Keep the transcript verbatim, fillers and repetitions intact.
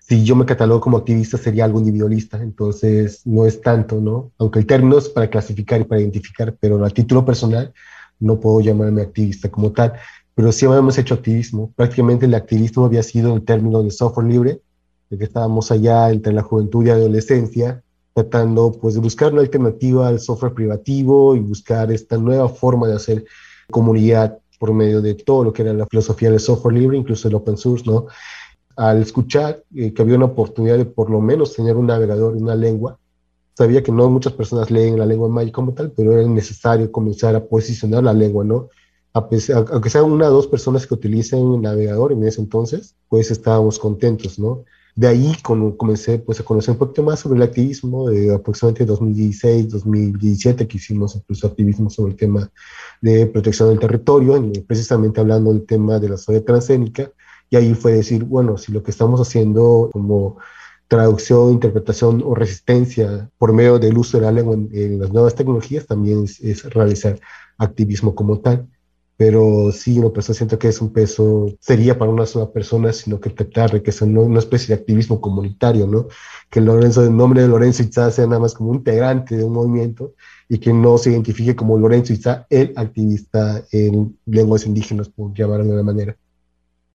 si yo me catalogo como activista sería algo individualista, entonces no es tanto, ¿no? Aunque el término es para clasificar y para identificar, pero a título personal no puedo llamarme activista como tal, pero sí habíamos hecho activismo. Prácticamente el activismo había sido el término de software libre, de que estábamos allá entre la juventud y adolescencia, tratando pues de buscar una alternativa al software privativo y buscar esta nueva forma de hacer comunidad por medio de todo lo que era la filosofía del software libre, incluso el open source, ¿no? Al escuchar eh, que había una oportunidad de por lo menos tener un navegador, una lengua, sabía que no muchas personas leen la lengua maya como tal, pero era necesario comenzar a posicionar la lengua, ¿no? A pesar, aunque sean una o dos personas que utilicen el navegador en ese entonces, pues estábamos contentos, ¿no? De ahí con, comencé pues, a conocer un poquito más sobre el activismo, de aproximadamente dos mil dieciséis, dos mil diecisiete, que hicimos incluso activismo sobre el tema de protección del territorio, en- precisamente hablando del tema de la soya transgénica, y ahí fue decir, bueno, si lo que estamos haciendo como traducción, interpretación o resistencia por medio del uso de la lengua en, en las nuevas tecnologías también es, es realizar activismo como tal. Pero sí, una persona siento que es un peso, sería para una sola persona, sino que tratar de que sea una, una especie de activismo comunitario, ¿no? Que Lorenzo, el nombre de Lorenzo Itzá sea nada más como un integrante de un movimiento y que no se identifique como Lorenzo Itzá, el activista en lenguas indígenas, por llamarlo de una manera.